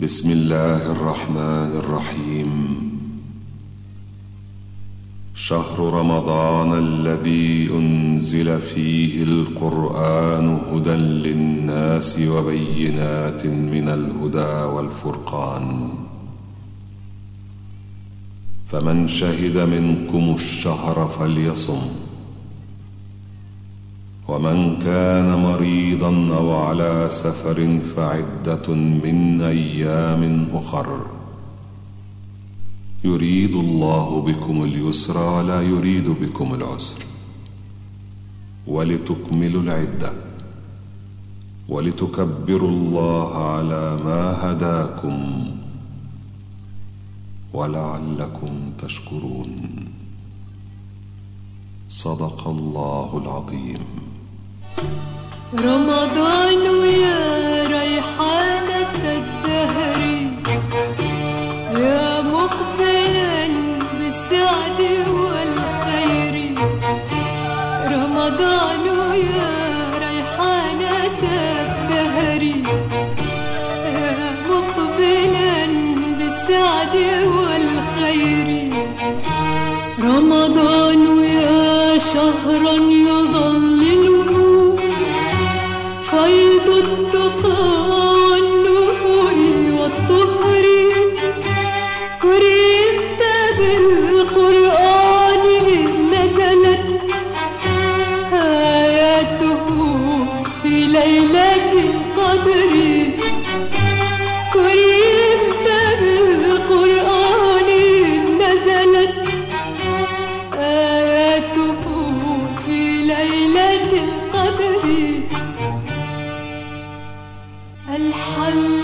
بسم الله الرحمن الرحيم. شهر رمضان الذي أنزل فيه القرآن هدى للناس وبينات من الهدى والفرقان، فمن شهد منكم الشهر فليصم، ومن كان مريضا أو على سفر فعدة من أيام أخر، يريد الله بكم اليسر ولا يريد بكم العسر، ولتكملوا العدة ولتكبروا الله على ما هداكم ولعلكم تشكرون. صدق الله العظيم. رمضان يا ريحانة الدهر، يا مقبلا بالسعد والخير. رمضان يا ريحانة الدهر، يا مقبلا بالسعد والخير. رمضان يا شهرا يظلله فيض التقى والنور والطهر. كرمت بالقرآن إذ نزلت آياته في ليلة القدر. كرمت بالقرآن إذ نزلت آياته في ليلة القدر. الحمد